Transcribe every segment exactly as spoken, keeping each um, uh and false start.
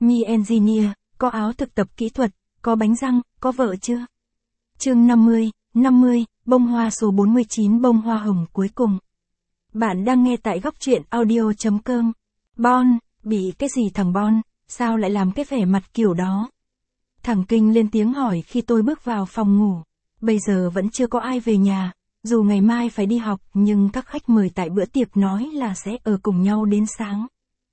Mi Engineer, có áo thực tập kỹ thuật, có bánh răng, có vợ chưa? Chương năm mươi, năm mươi, bông hoa số bốn mươi chín bông hoa hồng cuối cùng. Bạn đang nghe tại góc truyện audio.com. Bon, bị cái gì thằng Bon, sao lại làm cái vẻ mặt kiểu đó? Thằng Kinh lên tiếng hỏi khi tôi bước vào phòng ngủ. Bây giờ vẫn chưa có ai về nhà, dù ngày mai phải đi học nhưng các khách mời tại bữa tiệc nói là sẽ ở cùng nhau đến sáng.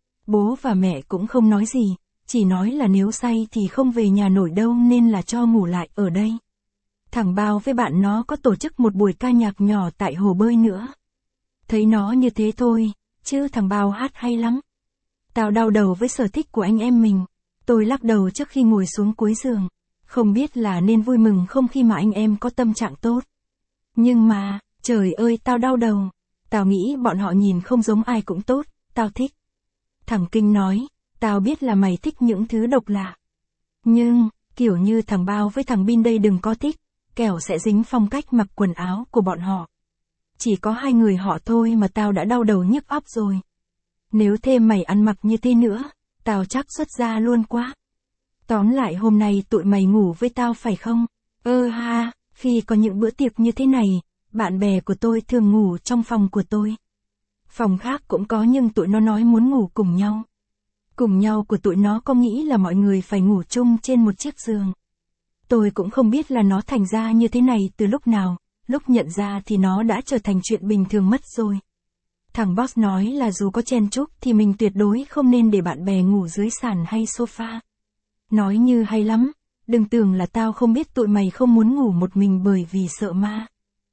Bố và mẹ cũng không nói gì, chỉ nói là nếu say thì không về nhà nổi đâu nên là cho ngủ lại ở đây. Thằng Bao với bạn nó có tổ chức một buổi ca nhạc nhỏ tại hồ bơi nữa. Thấy nó như thế thôi, chứ thằng Bao hát hay lắm. Tao đau đầu với sở thích của anh em mình. Tôi lắc đầu trước khi ngồi xuống cuối giường. Không biết là nên vui mừng không khi mà anh em có tâm trạng tốt. Nhưng mà, trời ơi tao đau đầu. Tao nghĩ bọn họ nhìn không giống ai cũng tốt, tao thích. Thằng Kinh nói, tao biết là mày thích những thứ độc lạ. Nhưng, kiểu như thằng Bao với thằng Bin đây đừng có thích, kẻo sẽ dính phong cách mặc quần áo của bọn họ. Chỉ có hai người họ thôi mà tao đã đau đầu nhức óc rồi. Nếu thêm mày ăn mặc như thế nữa, tao chắc xuất ra luôn quá. Tóm lại hôm nay tụi mày ngủ với tao phải không? Ơ ha, khi có những bữa tiệc như thế này, bạn bè của tôi thường ngủ trong phòng của tôi. Phòng khác cũng có nhưng tụi nó nói muốn ngủ cùng nhau. Cùng nhau của tụi nó có nghĩ là mọi người phải ngủ chung trên một chiếc giường. Tôi cũng không biết là nó thành ra như thế này từ lúc nào, lúc nhận ra thì nó đã trở thành chuyện bình thường mất rồi. Thằng boss nói là dù có chen chúc thì mình tuyệt đối không nên để bạn bè ngủ dưới sàn hay sofa. Nói như hay lắm, đừng tưởng là tao không biết tụi mày không muốn ngủ một mình bởi vì sợ ma.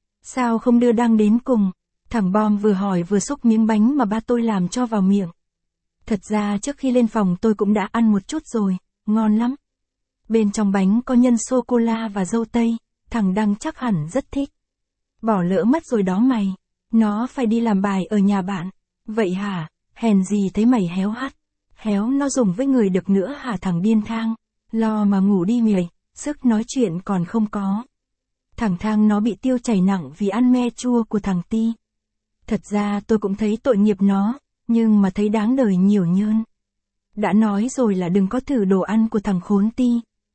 Sao không đưa Đăng đến cùng? Thằng Bom vừa hỏi vừa xúc miếng bánh mà ba tôi làm cho vào miệng. Thật ra trước khi lên phòng tôi cũng đã ăn một chút rồi, ngon lắm. Bên trong bánh có nhân sô-cô-la và dâu tây, thằng Đăng chắc hẳn rất thích. Bỏ lỡ mất rồi đó mày, nó phải đi làm bài ở nhà bạn. Vậy hả, hèn gì thấy mày héo hắt. Héo nó dùng với người được nữa hả thằng điên Thang, lo mà ngủ đi mày, sức nói chuyện còn không có. Thằng Thang nó bị tiêu chảy nặng vì ăn me chua của thằng Ti. Thật ra tôi cũng thấy tội nghiệp nó, nhưng mà thấy đáng đời nhiều nhơn. Đã nói rồi là đừng có thử đồ ăn của thằng khốn Ti.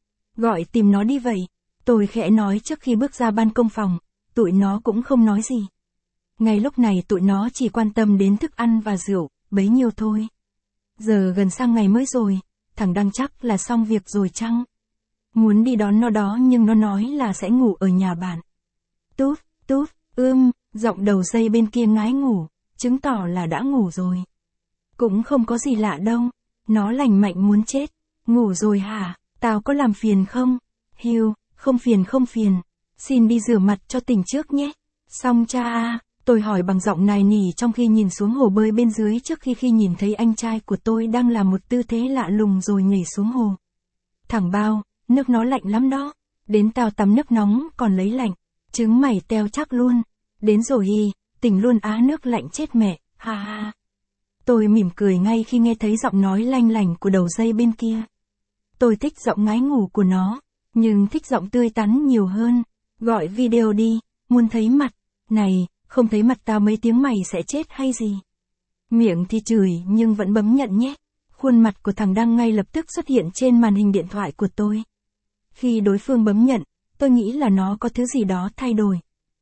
Gọi tìm nó đi vậy, tôi khẽ nói trước khi bước ra ban công phòng, tụi nó cũng không nói gì. Ngay lúc này tụi nó chỉ quan tâm đến thức ăn và rượu, bấy nhiêu thôi. Giờ gần sang ngày mới rồi, thằng Đăng chắc là xong việc rồi chăng? Muốn đi đón nó đó nhưng nó nói là sẽ ngủ ở nhà bạn. Tút, tút, ưm, giọng đầu dây bên kia ngái ngủ, chứng tỏ là đã ngủ rồi. Cũng không có gì lạ đâu, nó lành mạnh muốn chết. Ngủ rồi hả, tao có làm phiền không? Hiu, không phiền không phiền, xin đi rửa mặt cho tỉnh trước nhé. Xong cha à. Tôi hỏi bằng giọng nài nỉ trong khi nhìn xuống hồ bơi bên dưới trước khi khi nhìn thấy anh trai của tôi đang làm một tư thế lạ lùng rồi nhảy xuống hồ. Thằng Bao, nước nó lạnh lắm đó. Đến tao tắm nước nóng còn lấy lạnh. Trứng mày teo chắc luôn. Đến rồi y, tỉnh luôn á nước lạnh chết mẹ, ha ha. Tôi mỉm cười ngay khi nghe thấy giọng nói lanh lành của đầu dây bên kia. Tôi thích giọng ngái ngủ của nó, nhưng thích giọng tươi tắn nhiều hơn. Gọi video đi, muốn thấy mặt. Này, không thấy mặt tao mấy tiếng mày sẽ chết hay gì? Miệng thì chửi nhưng vẫn bấm nhận nhé. Khuôn mặt của thằng Đăng ngay lập tức xuất hiện trên màn hình điện thoại của tôi. Khi đối phương bấm nhận, tôi nghĩ là nó có thứ gì đó thay đổi.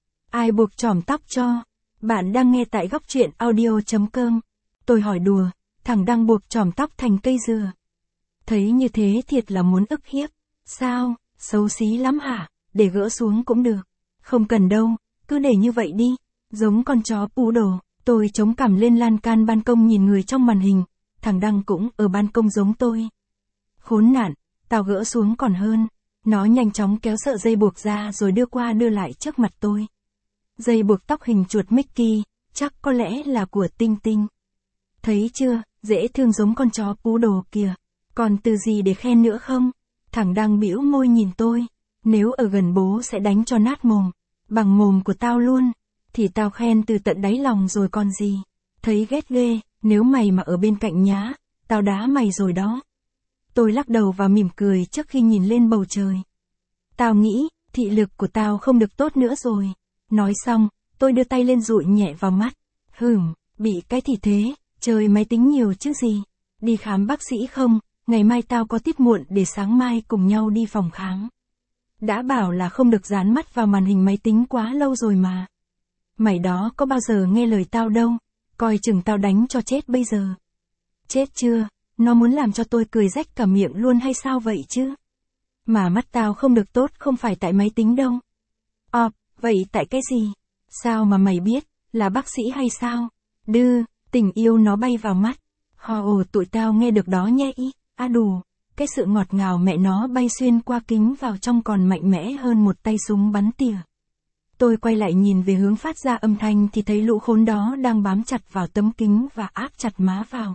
Ai buộc chòm tóc cho? Bạn đang nghe tại góc truyện audio.com. Tôi hỏi đùa, thằng Đăng buộc chòm tóc thành cây dừa. Thấy như thế thiệt là muốn ức hiếp. Sao, xấu xí lắm hả? Để gỡ xuống cũng được. Không cần đâu, cứ để như vậy đi. Giống con chó pú đồ. Tôi chống cằm lên lan can ban công nhìn người trong màn hình. Thằng Đăng cũng ở ban công giống tôi. Khốn nạn, tao gỡ xuống còn hơn. Nó nhanh chóng kéo sợi dây buộc ra rồi đưa qua đưa lại trước mặt tôi. Dây buộc tóc hình chuột Mickey, chắc có lẽ là của Tinh Tinh. Thấy chưa, dễ thương giống con chó pú đồ kìa. Còn từ gì để khen nữa không? Thằng Đăng bĩu môi nhìn tôi. Nếu ở gần bố sẽ đánh cho nát mồm. Bằng mồm của tao luôn. Thì tao khen từ tận đáy lòng rồi còn gì. Thấy ghét ghê, nếu mày mà ở bên cạnh nhá, tao đá mày rồi đó. Tôi lắc đầu và mỉm cười trước khi nhìn lên bầu trời. Tao nghĩ, thị lực của tao không được tốt nữa rồi. Nói xong, tôi đưa tay lên dụi nhẹ vào mắt. Hửm, bị cái thì thế, chơi máy tính nhiều chứ gì. Đi khám bác sĩ không, ngày mai tao có tiết muộn để sáng mai cùng nhau đi phòng khám. Đã bảo là không được dán mắt vào màn hình máy tính quá lâu rồi mà. Mày đó có bao giờ nghe lời tao đâu, coi chừng tao đánh cho chết bây giờ. Chết chưa, nó muốn làm cho tôi cười rách cả miệng luôn hay sao vậy chứ? Mà mắt tao không được tốt không phải tại máy tính đâu. Ờ, vậy tại cái gì? Sao mà mày biết, là bác sĩ hay sao? Đư, tình yêu nó bay vào mắt. Hò ồ tụi tao nghe được đó nhé ý, à đủ. Cái sự ngọt ngào mẹ nó bay xuyên qua kính vào trong còn mạnh mẽ hơn một tay súng bắn tỉa. Tôi quay lại nhìn về hướng phát ra âm thanh thì thấy lũ khốn đó đang bám chặt vào tấm kính và áp chặt má vào.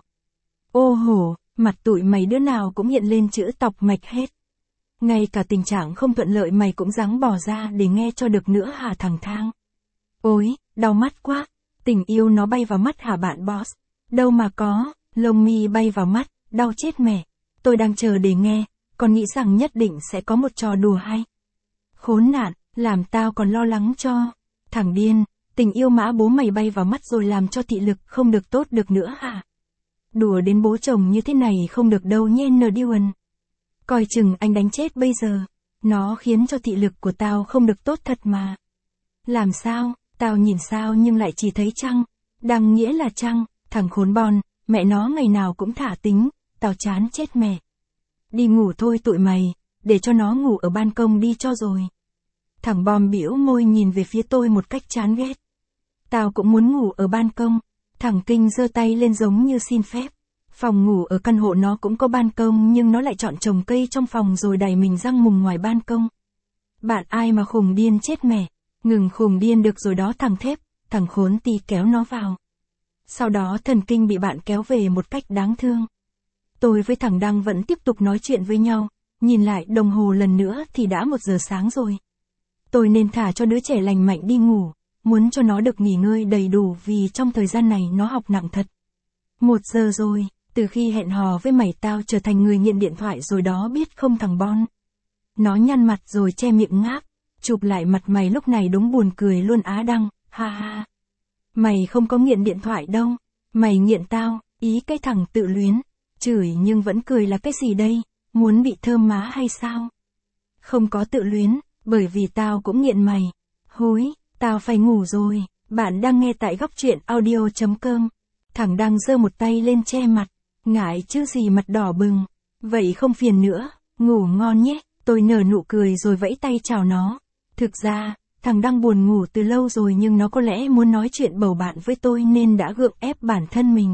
Ô hổ, mặt tụi mày đứa nào cũng hiện lên chữ tọc mạch hết. Ngay cả tình trạng không thuận lợi mày cũng dáng bỏ ra để nghe cho được nữa hả thằng Thang? Ôi, đau mắt quá, tình yêu nó bay vào mắt hả bạn boss? Đâu mà có, lông mi bay vào mắt, đau chết mẹ. Tôi đang chờ để nghe, còn nghĩ rằng nhất định sẽ có một trò đùa hay. Khốn nạn, làm tao còn lo lắng cho. Thằng điên, tình yêu mã bố mày bay vào mắt rồi làm cho thị lực không được tốt được nữa hả? Đùa đến bố chồng như thế này không được đâu nhé Nerdwan. Coi chừng anh đánh chết bây giờ. Nó khiến cho thị lực của tao không được tốt thật mà. Làm sao, tao nhìn sao nhưng lại chỉ thấy trăng. Đằng nghĩa là trăng, thằng khốn bon, mẹ nó ngày nào cũng thả tính, tao chán chết mẹ. Đi ngủ thôi tụi mày, để cho nó ngủ ở ban công đi cho rồi. Thằng bom bĩu môi nhìn về phía tôi một cách chán ghét. Tao cũng muốn ngủ ở ban công. Thằng Kinh giơ tay lên giống như xin phép. Phòng ngủ ở căn hộ nó cũng có ban công nhưng nó lại chọn trồng cây trong phòng rồi đẩy mình răng mùng ngoài ban công. Bạn ai mà khùng điên chết mẹ. Ngừng khùng điên được rồi đó thằng Thép, thằng khốn ti kéo nó vào. Sau đó thần Kinh bị bạn kéo về một cách đáng thương. Tôi với thằng Đăng vẫn tiếp tục nói chuyện với nhau, nhìn lại đồng hồ lần nữa thì đã một giờ sáng rồi. Tôi nên thả cho đứa trẻ lành mạnh đi ngủ, muốn cho nó được nghỉ ngơi đầy đủ vì trong thời gian này nó học nặng thật. Một giờ rồi, từ khi hẹn hò với mày tao trở thành người nghiện điện thoại rồi đó biết không thằng Bon. Nó nhăn mặt rồi che miệng ngáp, chụp lại mặt mày lúc này đúng buồn cười luôn á Đăng, ha ha. Mày không có nghiện điện thoại đâu, mày nghiện tao, ý cái thằng tự luyến, chửi nhưng vẫn cười là cái gì đây, muốn bị thơm má hay sao? Không có tự luyến, bởi vì tao cũng nghiện mày. Húi, tao phải ngủ rồi, bạn đang nghe tại góc truyện audio chấm com. Thằng Đăng giơ một tay lên che mặt, ngại chứ gì mặt đỏ bừng. Vậy không phiền nữa, ngủ ngon nhé, tôi nở nụ cười rồi vẫy tay chào nó. Thực ra, thằng Đăng buồn ngủ từ lâu rồi nhưng nó có lẽ muốn nói chuyện bầu bạn với tôi nên đã gượng ép bản thân mình.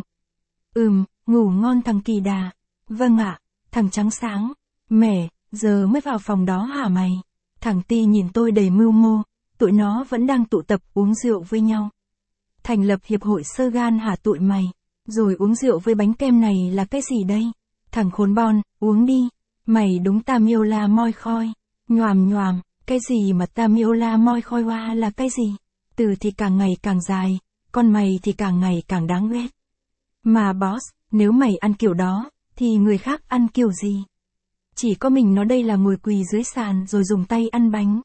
Ừm, ngủ ngon thằng Kỳ Đà. Vâng ạ, thằng Trắng Sáng. Mẹ, giờ mới vào phòng đó hả mày? Thằng Ti nhìn tôi đầy mưu mô, tụi nó vẫn đang tụ tập uống rượu với nhau. Thành lập hiệp hội sơ gan hả tụi mày? Rồi uống rượu với bánh kem này là cái gì đây? Thằng khốn bon, uống đi. Mày đúng Tamiola moi khoi. Nhoàm nhoàm, cái gì mà Tamiola moi khoi hoa là cái gì? Từ thì càng ngày càng dài, còn mày thì càng ngày càng đáng ghét. Mà boss, nếu mày ăn kiểu đó, thì người khác ăn kiểu gì? Chỉ có mình nó đây là ngồi quỳ dưới sàn rồi dùng tay ăn bánh.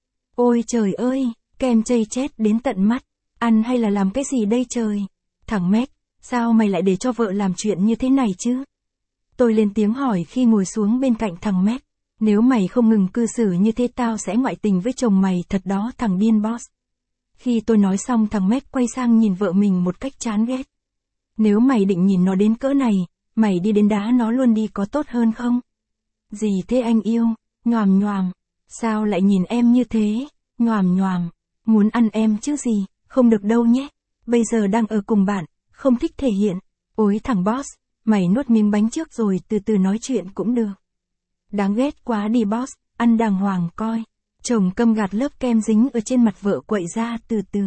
Ôi trời ơi, kem chây chết đến tận mắt. Ăn hay là làm cái gì đây trời? Thằng Mac, sao mày lại để cho vợ làm chuyện như thế này chứ? Tôi lên tiếng hỏi khi ngồi xuống bên cạnh thằng Mac. Nếu mày không ngừng cư xử như thế tao sẽ ngoại tình với chồng mày thật đó thằng điên boss. Khi tôi nói xong thằng Mac quay sang nhìn vợ mình một cách chán ghét. Nếu mày định nhìn nó đến cỡ này, mày đi đến đá nó luôn đi có tốt hơn không? Gì thế anh yêu? Nhoàm nhoàm. Sao lại nhìn em như thế? Nhoàm nhoàm. Muốn ăn em chứ gì? Không được đâu nhé. Bây giờ đang ở cùng bạn, không thích thể hiện. Ôi thằng boss, mày nuốt miếng bánh trước rồi từ từ nói chuyện cũng được. Đáng ghét quá đi boss, ăn đàng hoàng coi. Chồng câm gạt lớp kem dính ở trên mặt vợ quậy ra từ từ.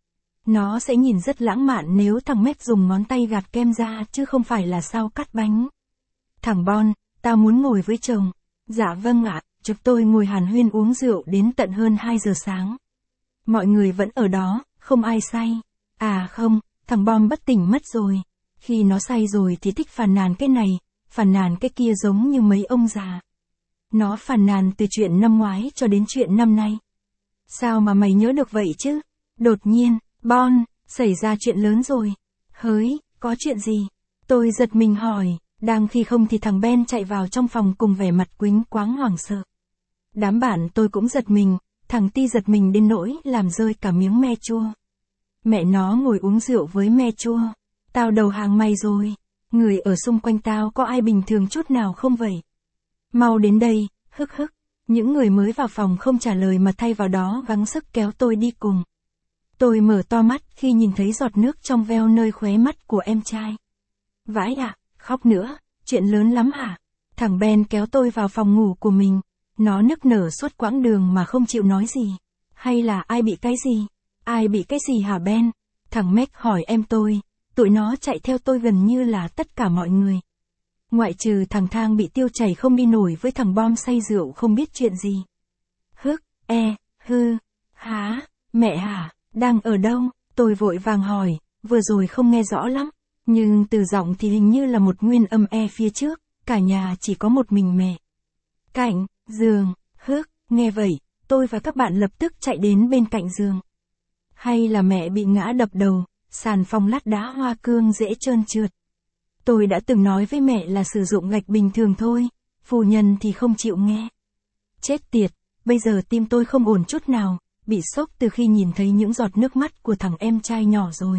Nó sẽ nhìn rất lãng mạn nếu thằng Mac dùng ngón tay gạt kem ra chứ không phải là sao cắt bánh. Thằng Bon, tao muốn ngồi với chồng. Dạ vâng ạ, chụp tôi ngồi hàn huyên uống rượu đến tận hơn hai giờ sáng. Mọi người vẫn ở đó, không ai say. À không, thằng Bom bất tỉnh mất rồi. Khi nó say rồi thì thích phàn nàn cái này, phàn nàn cái kia giống như mấy ông già. Nó phàn nàn từ chuyện năm ngoái cho đến chuyện năm nay. Sao mà mày nhớ được vậy chứ? Đột nhiên, Bon, xảy ra chuyện lớn rồi. Hới, có chuyện gì? Tôi giật mình hỏi, Đang khi không thì thằng Ben chạy vào trong phòng cùng vẻ mặt quýnh quáng hoảng sợ. Đám bạn tôi cũng giật mình, thằng Ti giật mình đến nỗi làm rơi cả miếng me chua. Mẹ nó ngồi uống rượu với me chua. Tao đầu hàng mày rồi. Người ở xung quanh tao có ai bình thường chút nào không vậy? Mau đến đây, hức hức. Những người mới vào phòng không trả lời mà thay vào đó gắng sức kéo tôi đi cùng. Tôi mở to mắt khi nhìn thấy giọt nước trong veo nơi khóe mắt của em trai. Vãi ạ, khóc nữa, chuyện lớn lắm hả? Thằng Ben kéo tôi vào phòng ngủ của mình. Nó nức nở suốt quãng đường mà không chịu nói gì. Hay là ai bị cái gì? Ai bị cái gì hả Ben? Thằng Mac hỏi em tôi. Tụi nó chạy theo tôi gần như là tất cả mọi người. Ngoại trừ thằng Thang bị tiêu chảy không đi nổi với thằng Bom say rượu không biết chuyện gì. Hức, e, hư, há, mẹ hả, đang ở đâu? Tôi vội vàng hỏi, vừa rồi không nghe rõ lắm. Nhưng từ giọng thì hình như là một nguyên âm e phía trước, cả nhà chỉ có một mình mẹ. Cạnh, giường, hức, nghe vậy, tôi và các bạn lập tức chạy đến bên cạnh giường. Hay là mẹ bị ngã đập đầu, sàn phòng lát đá hoa cương dễ trơn trượt. Tôi đã từng nói với mẹ là sử dụng gạch bình thường thôi, phu nhân thì không chịu nghe. Chết tiệt, bây giờ tim tôi không ổn chút nào, bị sốc từ khi nhìn thấy những giọt nước mắt của thằng em trai nhỏ rồi.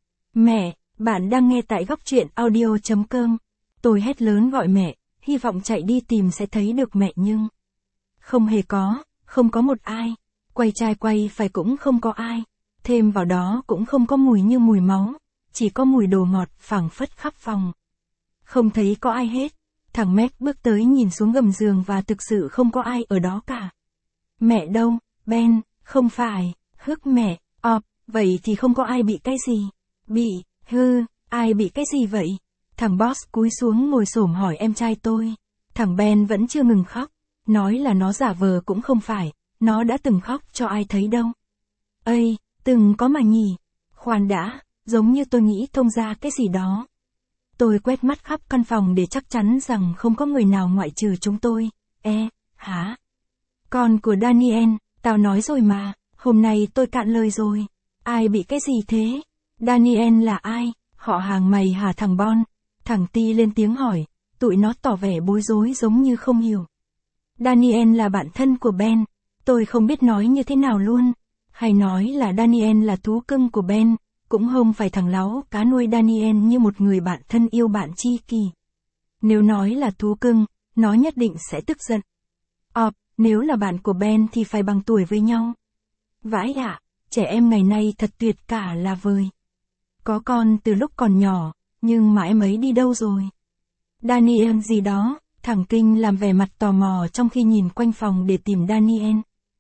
Mẹ, bạn đang nghe tại góc truyện audio chấm com. Tôi hét lớn gọi mẹ, hy vọng chạy đi tìm sẽ thấy được mẹ nhưng... Không hề có, không có một ai. Quay trai quay phải cũng không có ai. Thêm vào đó cũng không có mùi như mùi máu, chỉ có mùi đồ ngọt phảng phất khắp phòng. Không thấy có ai hết. Thằng Mac bước tới nhìn xuống gầm giường và thực sự không có ai ở đó cả. Mẹ đâu, Ben, không phải, hức mẹ, ọp, vậy thì không có ai bị cái gì. Bị, hư, ai bị cái gì vậy? Thằng Boss cúi xuống ngồi xổm hỏi em trai tôi. Thằng Ben vẫn chưa ngừng khóc, nói là nó giả vờ cũng không phải, nó đã từng khóc cho ai thấy đâu. Ây, từng có mà nhỉ? Khoan đã, giống như tôi nghĩ thông ra cái gì đó. Tôi quét mắt khắp căn phòng để chắc chắn rằng không có người nào ngoại trừ chúng tôi. E, hả? Con của Daniel, tao nói rồi mà, hôm nay tôi cạn lời rồi. Ai bị cái gì thế? Daniel là ai? Họ hàng mày hả thằng Bon? Thằng Ti lên tiếng hỏi, tụi nó tỏ vẻ bối rối giống như không hiểu. Daniel là bạn thân của Ben, tôi không biết nói như thế nào luôn. Hay nói là Daniel là thú cưng của Ben, cũng không phải thằng láo cá nuôi Daniel như một người bạn thân yêu bạn tri kỷ. Nếu nói là thú cưng, nó nhất định sẽ tức giận. Ọp, nếu là bạn của Ben thì phải bằng tuổi với nhau. Vãi ạ, trẻ em ngày nay thật tuyệt cả là vời. Có con từ lúc còn nhỏ, nhưng mà em ấy đi đâu rồi? Daniel gì đó, thằng Kinh làm vẻ mặt tò mò trong khi nhìn quanh phòng để tìm Daniel.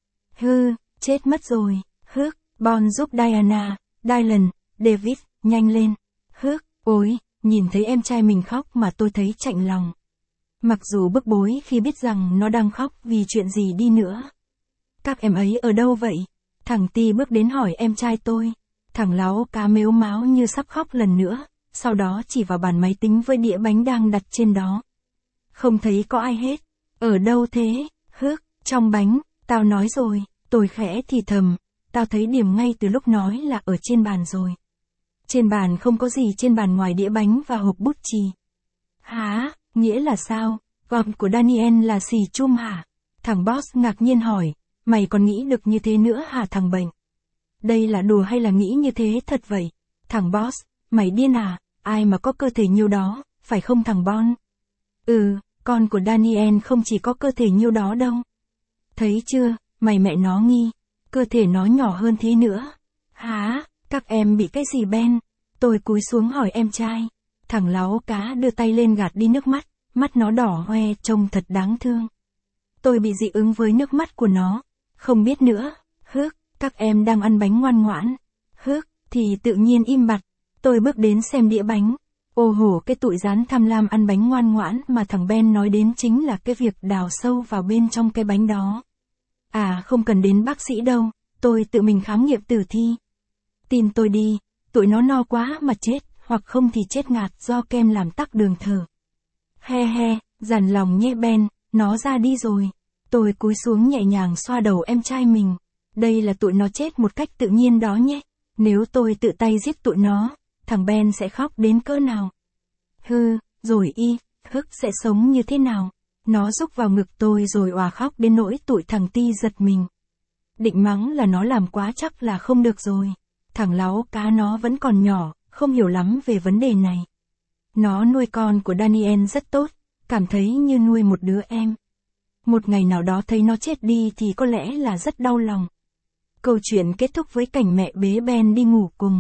Hư, chết mất rồi, hước, Bon giúp Diana, Dylan, David, nhanh lên, hước, ôi, nhìn thấy em trai mình khóc mà tôi thấy chạnh lòng. Mặc dù bức bối khi biết rằng nó đang khóc vì chuyện gì đi nữa. Các em ấy ở đâu vậy? Thằng Ti bước đến hỏi em trai tôi. Thằng láo cá mếu máo như sắp khóc lần nữa, sau đó chỉ vào bàn máy tính với đĩa bánh đang đặt trên đó. Không thấy có ai hết. Ở đâu thế? Hước, trong bánh, tao nói rồi, tôi khẽ thì thầm, tao thấy điểm ngay từ lúc nói là ở trên bàn rồi. Trên bàn không có gì trên bàn ngoài đĩa bánh và hộp bút chì. Hả, nghĩa là sao? Gọt của Daniel là xì chum hả? Thằng Boss ngạc nhiên hỏi, mày còn nghĩ được như thế nữa hả thằng bệnh? Đây là đùa hay là nghĩ như thế thật vậy? Thằng Boss, mày điên à? Ai mà có cơ thể nhiêu đó, phải không thằng Bon? Ừ, con của Daniel không chỉ có cơ thể nhiêu đó đâu. Thấy chưa, mày mẹ nó nghi, cơ thể nó nhỏ hơn thế nữa. Hả, các em bị cái gì Ben? Tôi cúi xuống hỏi em trai. Thằng láo cá đưa tay lên gạt đi nước mắt, mắt nó đỏ hoe trông thật đáng thương. Tôi bị dị ứng với nước mắt của nó. Không biết nữa, hước, các em đang ăn bánh ngoan ngoãn. Hước, thì tự nhiên im bặt. Tôi bước đến xem đĩa bánh. Ô hổ, cái tụi rán tham lam ăn bánh ngoan ngoãn mà thằng Ben nói đến chính là cái việc đào sâu vào bên trong cái bánh đó. À, không cần đến bác sĩ đâu, tôi tự mình khám nghiệm tử thi. Tin tôi đi, tụi nó no quá mà chết, hoặc không thì chết ngạt do kem làm tắc đường thở. He he, dằn lòng nhé Ben, nó ra đi rồi. Tôi cúi xuống nhẹ nhàng xoa đầu em trai mình. Đây là tụi nó chết một cách tự nhiên đó nhé. Nếu tôi tự tay giết tụi nó, thằng Ben sẽ khóc đến cỡ nào? Hư, rồi y, Hức sẽ sống như thế nào? Nó rúc vào ngực tôi rồi òa khóc đến nỗi tụi thằng Ti giật mình. Định mắng là nó làm quá chắc là không được rồi. Thằng láu cá nó vẫn còn nhỏ, không hiểu lắm về vấn đề này. Nó nuôi con của Daniel rất tốt, cảm thấy như nuôi một đứa em. Một ngày nào đó thấy nó chết đi thì có lẽ là rất đau lòng. Câu chuyện kết thúc với cảnh mẹ bế Ben đi ngủ cùng.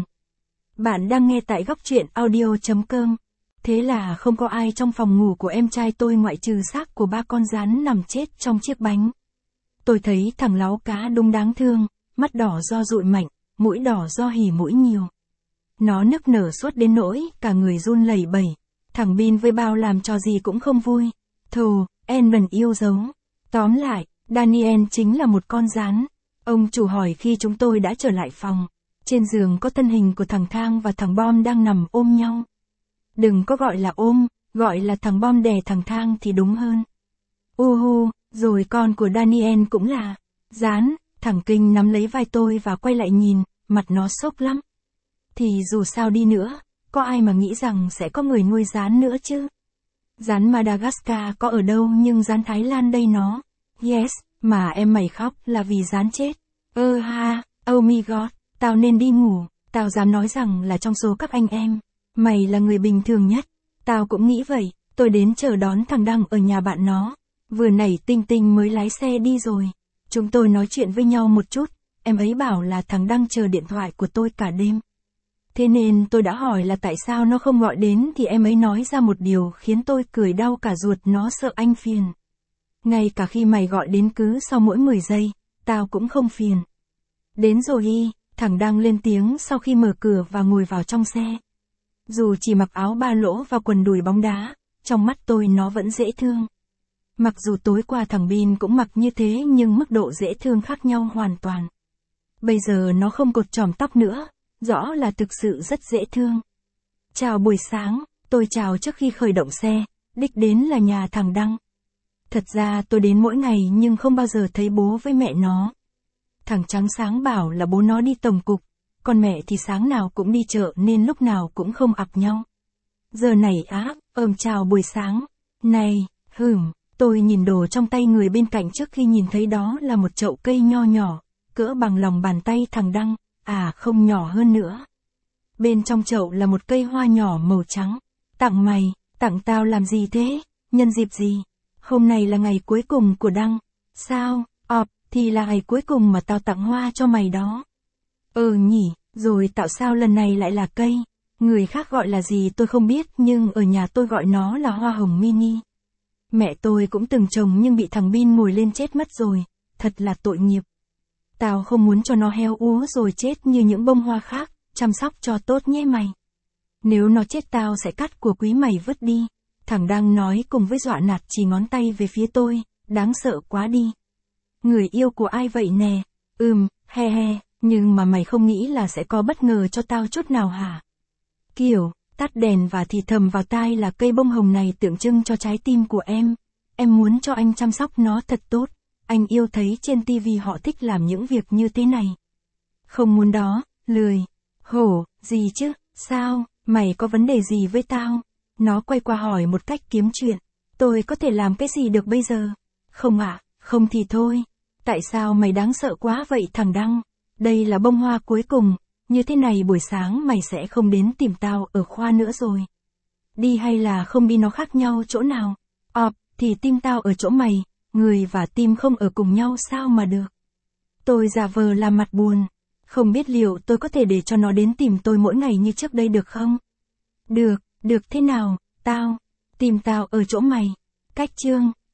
Bạn đang nghe tại góc truyện audio chấm com. Thế là không có ai trong phòng ngủ của em trai tôi ngoại trừ xác của ba con rắn nằm chết trong chiếc bánh. Tôi thấy thằng láu cá đúng đáng thương, mắt đỏ do dụi mạnh, mũi đỏ do hỉ mũi nhiều. Nó nức nở suốt đến nỗi cả người run lẩy bẩy. Thằng Bin với bao làm trò gì cũng không vui. Thù, Edmund yêu dấu. Tóm lại, Daniel chính là một con rắn. Ông chủ hỏi khi chúng tôi đã trở lại phòng. Trên giường có thân hình của thằng Thang và thằng Bom đang nằm ôm nhau. Đừng có gọi là ôm, gọi là thằng Bom đè thằng Thang thì đúng hơn. Uhu, rồi con của Daniel cũng là rắn. Thằng Kinh nắm lấy vai tôi và quay lại nhìn, mặt nó sốc lắm. Thì dù sao đi nữa, có ai mà nghĩ rằng sẽ có người nuôi rắn nữa chứ? Rắn Madagascar có ở đâu nhưng rắn Thái Lan đây nó. Yes, mà em mày khóc là vì rắn chết. Ơ ha, oh my god, tao nên đi ngủ, tao dám nói rằng là trong số các anh em, mày là người bình thường nhất. Tao cũng nghĩ vậy, tôi đến chờ đón thằng Đăng ở nhà bạn nó. Vừa nãy Tinh Tinh mới lái xe đi rồi. Chúng tôi nói chuyện với nhau một chút, em ấy bảo là thằng Đăng chờ điện thoại của tôi cả đêm. Thế nên tôi đã hỏi là tại sao nó không gọi đến thì em ấy nói ra một điều khiến tôi cười đau cả ruột, nó sợ anh phiền. Ngay cả khi mày gọi đến cứ sau mỗi mười giây, tao cũng không phiền. Đến rồi y, thằng Đăng lên tiếng sau khi mở cửa và ngồi vào trong xe. Dù chỉ mặc áo ba lỗ và quần đùi bóng đá, trong mắt tôi nó vẫn dễ thương. Mặc dù tối qua thằng Bin cũng mặc như thế nhưng mức độ dễ thương khác nhau hoàn toàn. Bây giờ nó không cột chòm tóc nữa, rõ là thực sự rất dễ thương. Chào buổi sáng, tôi chào trước khi khởi động xe, đích đến là nhà thằng Đăng. Thật ra tôi đến mỗi ngày nhưng không bao giờ thấy bố với mẹ nó. Thằng Trắng sáng bảo là bố nó đi tổng cục, còn mẹ thì sáng nào cũng đi chợ nên lúc nào cũng không ặp nhau. Giờ này á, ờm chào buổi sáng. Này, hửm, tôi nhìn đồ trong tay người bên cạnh trước khi nhìn thấy đó là một chậu cây nho nhỏ, cỡ bằng lòng bàn tay thằng Đăng, à không nhỏ hơn nữa. Bên trong chậu là một cây hoa nhỏ màu trắng. Tặng mày, tặng tao làm gì thế? Nhân dịp gì? Hôm nay là ngày cuối cùng của Đăng. Sao? Ọp, thì là ngày cuối cùng mà tao tặng hoa cho mày đó. Ừ nhỉ, rồi tạo sao lần này lại là cây? Người khác gọi là gì tôi không biết nhưng ở nhà tôi gọi nó là hoa hồng mini. Mẹ tôi cũng từng trồng nhưng bị thằng Bin ngồi lên chết mất rồi, thật là tội nghiệp. Tao không muốn cho nó heo úa rồi chết như những bông hoa khác, chăm sóc cho tốt nhé mày. Nếu nó chết tao sẽ cắt của quý mày vứt đi. Thằng Đăng nói cùng với dọa nạt chỉ ngón tay về phía tôi, đáng sợ quá đi. Người yêu của ai vậy nè? Ừm, he he, nhưng mà mày không nghĩ là sẽ có bất ngờ cho tao chút nào hả? Kiểu, tắt đèn và thì thầm vào tai là cây bông hồng này tượng trưng cho trái tim của em. Em muốn cho anh chăm sóc nó thật tốt. Anh yêu thấy trên tivi họ thích làm những việc như thế này. Không muốn đó, lười. Hổ, gì chứ, sao, mày có vấn đề gì với tao? Nó quay qua hỏi một cách kiếm chuyện. Tôi có thể làm cái gì được bây giờ? Không ạ, à, không thì thôi. Tại sao mày đáng sợ quá vậy thằng Đăng? Đây là bông hoa cuối cùng. Như thế này buổi sáng mày sẽ không đến tìm tao ở khoa nữa rồi. Đi hay là không đi nó khác nhau chỗ nào? Ọp, thì tim tao ở chỗ mày. Người và tim không ở cùng nhau sao mà được. Tôi giả vờ làm mặt buồn. Không biết liệu tôi có thể để cho nó đến tìm tôi mỗi ngày như trước đây được không? Được, được thế nào, tao. Tìm tao ở chỗ mày. Cách chương.